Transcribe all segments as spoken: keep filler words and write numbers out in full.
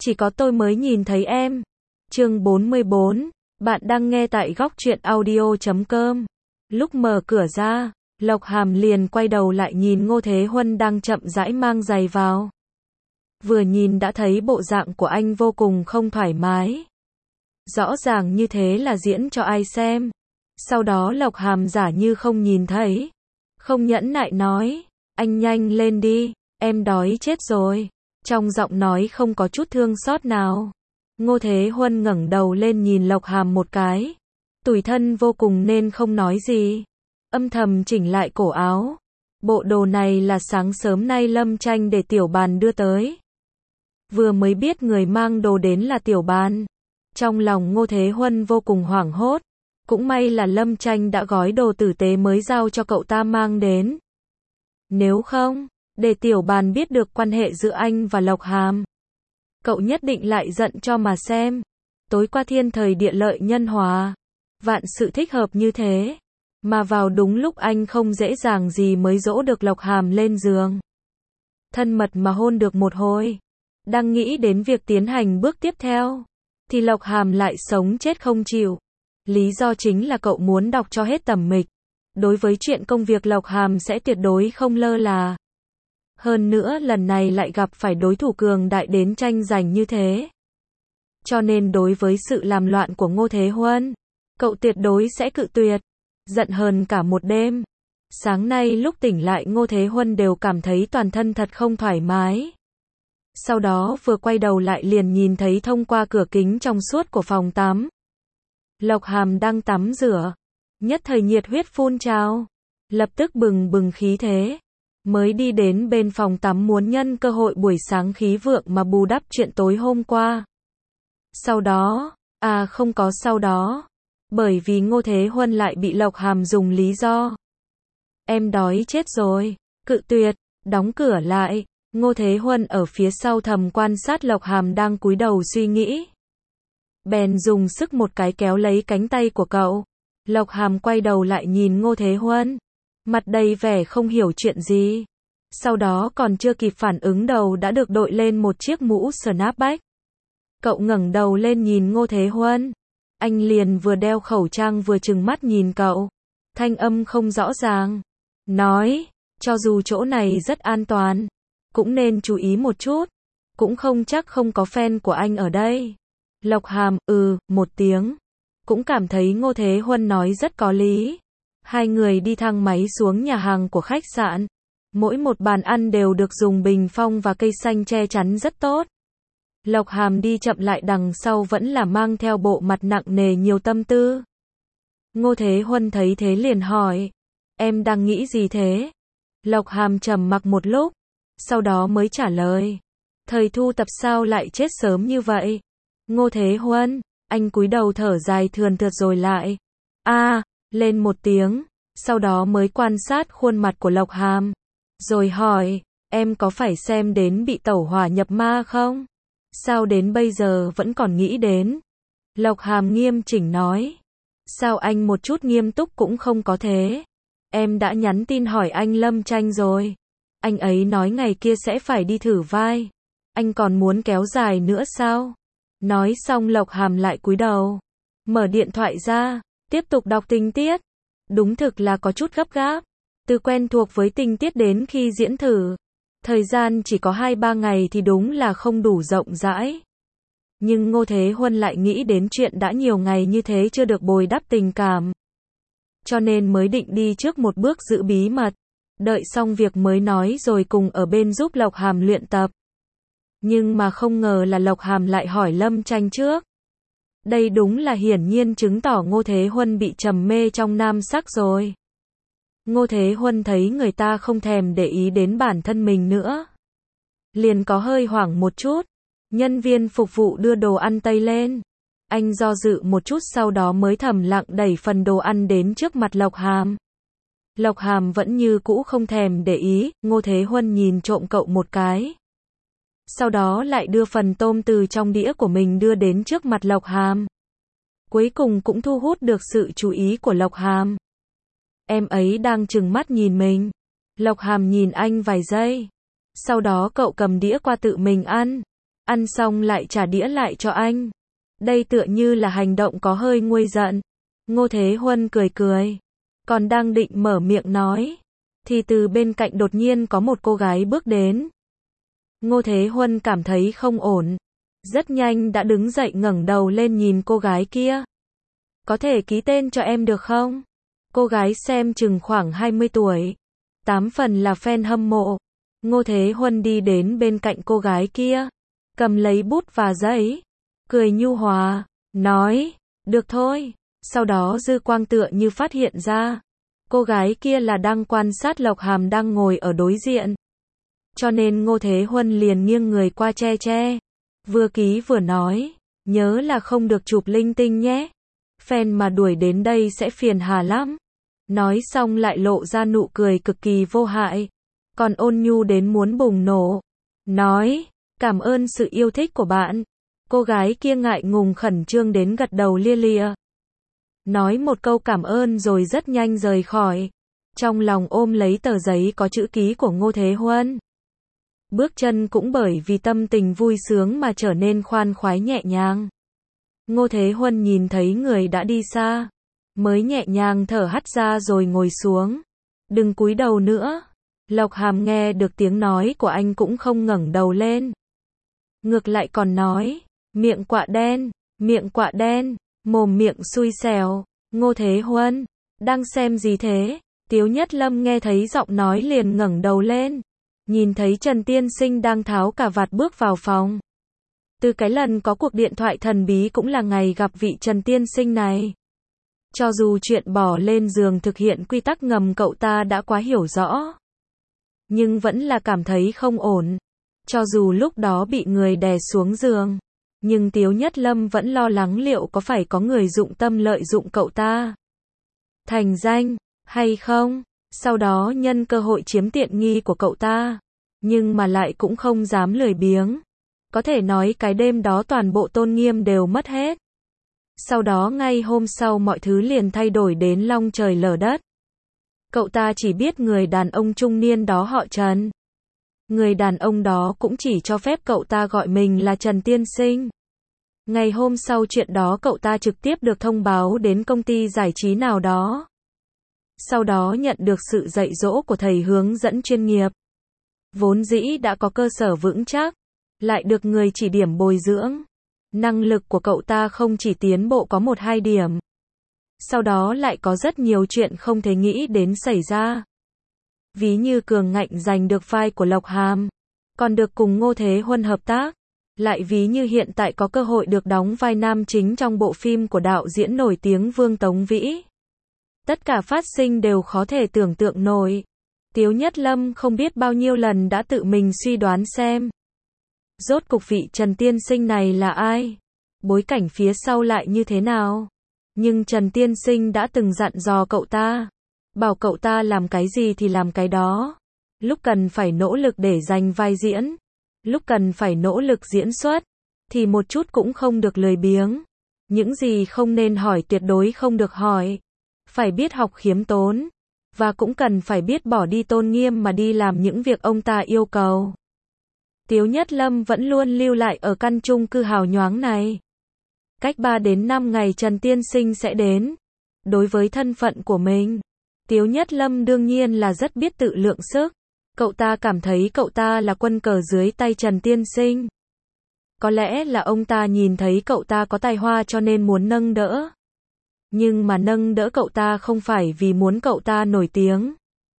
chỉ có tôi mới nhìn thấy em. Chương bốn mươi bốn, bạn đang nghe tại góc truyện audio chấm com. Lúc mở cửa ra, Lộc Hàm liền quay đầu lại nhìn Ngô Thế Huân đang chậm rãi mang giày vào. Vừa nhìn đã thấy bộ dạng của anh vô cùng không thoải mái. Rõ ràng như thế là diễn cho ai xem. Sau đó Lộc Hàm giả như không nhìn thấy. Không nhẫn nại nói, anh nhanh lên đi, em đói chết rồi. Trong giọng nói không có chút thương xót nào. Ngô Thế Huân ngẩng đầu lên nhìn Lộc Hàm một cái. Tủi thân vô cùng nên không nói gì. Âm thầm chỉnh lại cổ áo. Bộ đồ này là sáng sớm nay Lâm Tranh để Tiểu Bàn đưa tới. Vừa mới biết người mang đồ đến là Tiểu Bàn. Trong lòng Ngô Thế Huân vô cùng hoảng hốt. Cũng may là Lâm Tranh đã gói đồ tử tế mới giao cho cậu ta mang đến. Nếu không, để Tiểu Bàn biết được quan hệ giữa anh và Lộc Hàm, cậu nhất định lại giận cho mà xem. Tối qua thiên thời địa lợi nhân hòa, vạn sự thích hợp như thế, mà vào đúng lúc anh không dễ dàng gì mới dỗ được Lộc Hàm lên giường. Thân mật mà hôn được một hồi, đang nghĩ đến việc tiến hành bước tiếp theo, thì Lộc Hàm lại sống chết không chịu. Lý do chính là cậu muốn đọc cho hết tầm mịch. Đối với chuyện công việc Lộc Hàm sẽ tuyệt đối không lơ là. Hơn nữa lần này lại gặp phải đối thủ cường đại đến tranh giành như thế. Cho nên đối với sự làm loạn của Ngô Thế Huân, cậu tuyệt đối sẽ cự tuyệt. Giận hờn cả một đêm. Sáng nay lúc tỉnh lại Ngô Thế Huân đều cảm thấy toàn thân thật không thoải mái. Sau đó vừa quay đầu lại liền nhìn thấy thông qua cửa kính trong suốt của phòng tắm. Lộc Hàm đang tắm rửa. Nhất thời nhiệt huyết phun trào. Lập tức bừng bừng khí thế. Mới đi đến bên phòng tắm muốn nhân cơ hội buổi sáng khí vượng mà bù đắp chuyện tối hôm qua. Sau đó, à không có sau đó. Bởi vì Ngô Thế Huân lại bị Lộc Hàm dùng lý do. Em đói chết rồi. Cự tuyệt, đóng cửa lại. Ngô Thế Huân ở phía sau thầm quan sát Lộc Hàm đang cúi đầu suy nghĩ. Bèn dùng sức một cái kéo lấy cánh tay của cậu. Lộc Hàm quay đầu lại nhìn Ngô Thế Huân. Mặt đầy vẻ không hiểu chuyện gì. Sau đó còn chưa kịp phản ứng đầu đã được đội lên một chiếc mũ snapback. Cậu ngẩng đầu lên nhìn Ngô Thế Huân. Anh liền vừa đeo khẩu trang vừa trừng mắt nhìn cậu. Thanh âm không rõ ràng. Nói, cho dù chỗ này rất an toàn, cũng nên chú ý một chút. Cũng không chắc không có fan của anh ở đây. Lộc Hàm, ừ, một tiếng. Cũng cảm thấy Ngô Thế Huân nói rất có lý. Hai người đi thang máy xuống nhà hàng của khách sạn. Mỗi một bàn ăn đều được dùng bình phong và cây xanh che chắn rất tốt. Lộc Hàm đi chậm lại đằng sau vẫn là mang theo bộ mặt nặng nề nhiều tâm tư. Ngô Thế Huân thấy thế liền hỏi. Em đang nghĩ gì thế? Lộc Hàm trầm mặc một lúc. Sau đó mới trả lời. Thời thu tập sao lại chết sớm như vậy? Ngô Thế Huân, anh cúi đầu thở dài thườn thượt rồi lại. A, à, lên một tiếng. Sau đó mới quan sát khuôn mặt của Lộc Hàm. Rồi hỏi, em có phải xem đến bị tẩu hỏa nhập ma không? Sao đến bây giờ vẫn còn nghĩ đến? Lộc Hàm nghiêm chỉnh nói. Sao anh một chút nghiêm túc cũng không có thế? Em đã nhắn tin hỏi anh Lâm Tranh rồi. Anh ấy nói ngày kia sẽ phải đi thử vai. Anh còn muốn kéo dài nữa sao? Nói xong Lộc Hàm lại cúi đầu. Mở điện thoại ra, tiếp tục đọc tình tiết. Đúng thực là có chút gấp gáp. Từ quen thuộc với tình tiết đến khi diễn thử. Thời gian chỉ có hai ba ngày thì đúng là không đủ rộng rãi. Nhưng Ngô Thế Huân lại nghĩ đến chuyện đã nhiều ngày như thế chưa được bồi đắp tình cảm. Cho nên mới định đi trước một bước giữ bí mật. Đợi xong việc mới nói rồi cùng ở bên giúp Lộc Hàm luyện tập. Nhưng mà không ngờ là Lộc Hàm lại hỏi Lâm Tranh trước. Đây đúng là hiển nhiên chứng tỏ Ngô Thế Huân bị trầm mê trong nam sắc rồi. Ngô Thế Huân thấy người ta không thèm để ý đến bản thân mình nữa. Liền có hơi hoảng một chút. Nhân viên phục vụ đưa đồ ăn Tây lên. Anh do dự một chút sau đó mới thầm lặng đẩy phần đồ ăn đến trước mặt Lộc Hàm. Lộc Hàm vẫn như cũ không thèm để ý. Ngô Thế Huân nhìn trộm cậu một cái. Sau đó lại đưa phần tôm từ trong đĩa của mình đưa đến trước mặt Lộc Hàm. Cuối cùng cũng thu hút được sự chú ý của Lộc Hàm. Em ấy đang trừng mắt nhìn mình. Lộc Hàm nhìn anh vài giây. Sau đó cậu cầm đĩa qua tự mình ăn. ăn xong lại trả đĩa lại cho anh. Đây tựa như là hành động có hơi nguôi giận. Ngô Thế Huân cười cười, còn đang định mở miệng nói, thì từ bên cạnh đột nhiên có một cô gái bước đến. Ngô Thế Huân cảm thấy không ổn, rất nhanh đã đứng dậy ngẩng đầu lên nhìn cô gái kia. Có thể ký tên cho em được không? Cô gái xem chừng khoảng hai mươi tuổi, tám phần là fan hâm mộ. Ngô Thế Huân đi đến bên cạnh cô gái kia, cầm lấy bút và giấy, cười nhu hòa, nói, được thôi. Sau đó dư quang tựa như phát hiện ra, cô gái kia là đang quan sát Lộc Hàm đang ngồi ở đối diện. Cho nên Ngô Thế Huân liền nghiêng người qua che che, vừa ký vừa nói, nhớ là không được chụp linh tinh nhé. Fan mà đuổi đến đây sẽ phiền hà lắm. Nói xong lại lộ ra nụ cười cực kỳ vô hại, còn ôn nhu đến muốn bùng nổ. Nói, cảm ơn sự yêu thích của bạn. Cô gái kia ngại ngùng khẩn trương đến gật đầu lia lịa. Nói một câu cảm ơn rồi rất nhanh rời khỏi. Trong lòng ôm lấy tờ giấy có chữ ký của Ngô Thế Huân. Bước chân cũng bởi vì tâm tình vui sướng mà trở nên khoan khoái nhẹ nhàng. Ngô Thế Huân nhìn thấy người đã đi xa, mới nhẹ nhàng thở hắt ra rồi ngồi xuống. Đừng cúi đầu nữa. Lộc Hàm nghe được tiếng nói của anh cũng không ngẩng đầu lên. Ngược lại còn nói, miệng quạ đen, miệng quạ đen, mồm miệng xui xẻo. Ngô Thế Huân, đang xem gì thế? Tiếu Nhất Lâm nghe thấy giọng nói liền ngẩng đầu lên, nhìn thấy Trần Tiên Sinh đang tháo cà vạt bước vào phòng. Từ cái lần có cuộc điện thoại thần bí cũng là ngày gặp vị Trần Tiên Sinh này. Cho dù chuyện bỏ lên giường thực hiện quy tắc ngầm cậu ta đã quá hiểu rõ, nhưng vẫn là cảm thấy không ổn. Cho dù lúc đó bị người đè xuống giường, nhưng Tiếu Nhất Lâm vẫn lo lắng liệu có phải có người dụng tâm lợi dụng cậu ta thành danh, hay không, sau đó nhân cơ hội chiếm tiện nghi của cậu ta, nhưng mà lại cũng không dám lười biếng. Có thể nói cái đêm đó toàn bộ tôn nghiêm đều mất hết. Sau đó ngay hôm sau mọi thứ liền thay đổi đến long trời lở đất. Cậu ta chỉ biết người đàn ông trung niên đó họ Trần. Người đàn ông đó cũng chỉ cho phép cậu ta gọi mình là Trần Tiên Sinh. Ngày hôm sau chuyện đó cậu ta trực tiếp được thông báo đến công ty giải trí nào đó. Sau đó nhận được sự dạy dỗ của thầy hướng dẫn chuyên nghiệp. Vốn dĩ đã có cơ sở vững chắc, lại được người chỉ điểm bồi dưỡng. Năng lực của cậu ta không chỉ tiến bộ có một hai điểm. Sau đó lại có rất nhiều chuyện không thể nghĩ đến xảy ra. Ví như cường ngạnh giành được vai của Lộc Hàm, còn được cùng Ngô Thế Huân hợp tác. Lại ví như hiện tại có cơ hội được đóng vai nam chính trong bộ phim của đạo diễn nổi tiếng Vương Tống Vĩ. Tất cả phát sinh đều khó thể tưởng tượng nổi. Tiếu Nhất Lâm không biết bao nhiêu lần đã tự mình suy đoán xem rốt cục vị Trần Tiên Sinh này là ai? Bối cảnh phía sau lại như thế nào? Nhưng Trần Tiên Sinh đã từng dặn dò cậu ta, bảo cậu ta làm cái gì thì làm cái đó. Lúc cần phải nỗ lực để giành vai diễn, lúc cần phải nỗ lực diễn xuất, thì một chút cũng không được lười biếng. Những gì không nên hỏi tuyệt đối không được hỏi. Phải biết học khiêm tốn, và cũng cần phải biết bỏ đi tôn nghiêm mà đi làm những việc ông ta yêu cầu. Tiếu Nhất Lâm vẫn luôn lưu lại ở căn chung cư hào nhoáng này. Cách ba đến năm ngày Trần Tiên Sinh sẽ đến. Đối với thân phận của mình, Tiếu Nhất Lâm đương nhiên là rất biết tự lượng sức. Cậu ta cảm thấy cậu ta là quân cờ dưới tay Trần Tiên Sinh. Có lẽ là ông ta nhìn thấy cậu ta có tài hoa cho nên muốn nâng đỡ. Nhưng mà nâng đỡ cậu ta không phải vì muốn cậu ta nổi tiếng,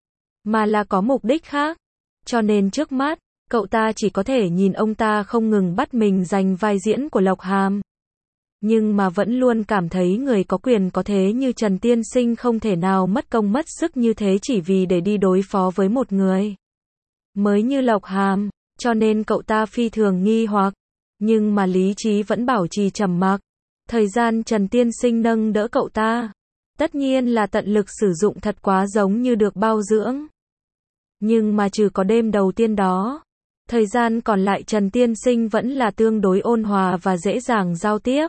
mà là có mục đích khác. Cho nên trước mắt, cậu ta chỉ có thể nhìn ông ta không ngừng bắt mình giành vai diễn của Lộc Hàm. Nhưng mà vẫn luôn cảm thấy người có quyền có thế như Trần Tiên Sinh không thể nào mất công mất sức như thế chỉ vì để đi đối phó với một người mới như Lộc Hàm. Cho nên cậu ta phi thường nghi hoặc, nhưng mà lý trí vẫn bảo trì trầm mặc. Thời gian Trần Tiên Sinh nâng đỡ cậu ta, tất nhiên là tận lực sử dụng thật quá giống như được bao dưỡng. Nhưng mà trừ có đêm đầu tiên đó, thời gian còn lại Trần Tiên Sinh vẫn là tương đối ôn hòa và dễ dàng giao tiếp.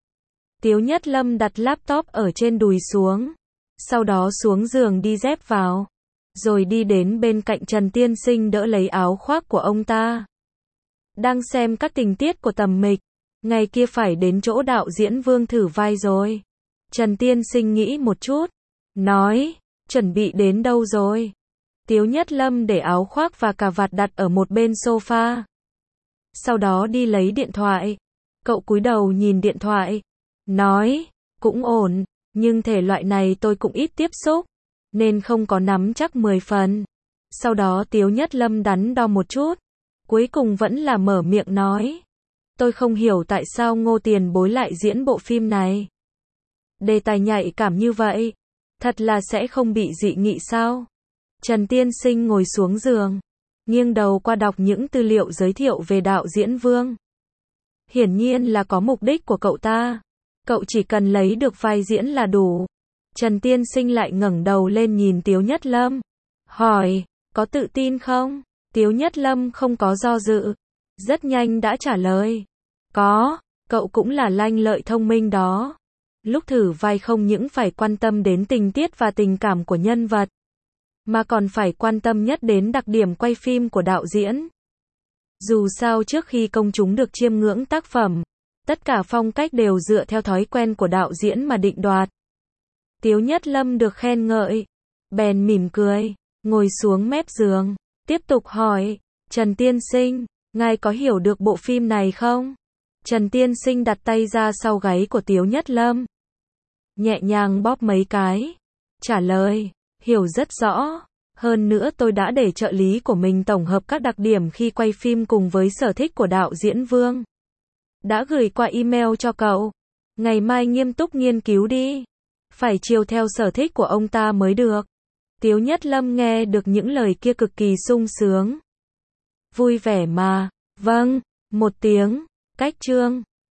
Tiếu Nhất Lâm đặt laptop ở trên đùi xuống, sau đó xuống giường đi dép vào, rồi đi đến bên cạnh Trần Tiên Sinh đỡ lấy áo khoác của ông ta. Đang xem các tình tiết của Tầm Mịch. Ngày kia phải đến chỗ đạo diễn Vương thử vai rồi. Trần Tiên Sinh nghĩ một chút. Nói, chuẩn bị đến đâu rồi? Tiếu Nhất Lâm để áo khoác và cà vạt đặt ở một bên sofa. Sau đó đi lấy điện thoại. Cậu cúi đầu nhìn điện thoại. Nói, cũng ổn, nhưng thể loại này tôi cũng ít tiếp xúc, nên không có nắm chắc mười phần. Sau đó Tiếu Nhất Lâm đắn đo một chút. Cuối cùng vẫn là mở miệng nói. Tôi không hiểu tại sao Ngô Tiền Bối lại diễn bộ phim này. Đề tài nhạy cảm như vậy. Thật là sẽ không bị dị nghị sao? Trần Tiên Sinh ngồi xuống giường. Nghiêng đầu qua đọc những tư liệu giới thiệu về đạo diễn Vương. Hiển nhiên là có mục đích của cậu ta. Cậu chỉ cần lấy được vai diễn là đủ. Trần Tiên Sinh lại ngẩng đầu lên nhìn Tiếu Nhất Lâm. Hỏi, có tự tin không? Tiếu Nhất Lâm không có do dự. Rất nhanh đã trả lời. Có, cậu cũng là lanh lợi thông minh đó. Lúc thử vai không những phải quan tâm đến tình tiết và tình cảm của nhân vật, mà còn phải quan tâm nhất đến đặc điểm quay phim của đạo diễn. Dù sao trước khi công chúng được chiêm ngưỡng tác phẩm, tất cả phong cách đều dựa theo thói quen của đạo diễn mà định đoạt. Tiếu Nhất Lâm được khen ngợi, bèn mỉm cười, ngồi xuống mép giường, tiếp tục hỏi, Trần Tiên Sinh, ngài có hiểu được bộ phim này không? Trần Tiên Sinh đặt tay ra sau gáy của Tiếu Nhất Lâm, nhẹ nhàng bóp mấy cái, trả lời, hiểu rất rõ. Hơn nữa tôi đã để trợ lý của mình tổng hợp các đặc điểm khi quay phim cùng với sở thích của đạo diễn Vương. Đã gửi qua email cho cậu. Ngày mai nghiêm túc nghiên cứu đi. Phải chiều theo sở thích của ông ta mới được. Tiếu Nhất Lâm nghe được những lời kia cực kỳ sung sướng. Vui vẻ mà. Vâng, một tiếng. Cách chương.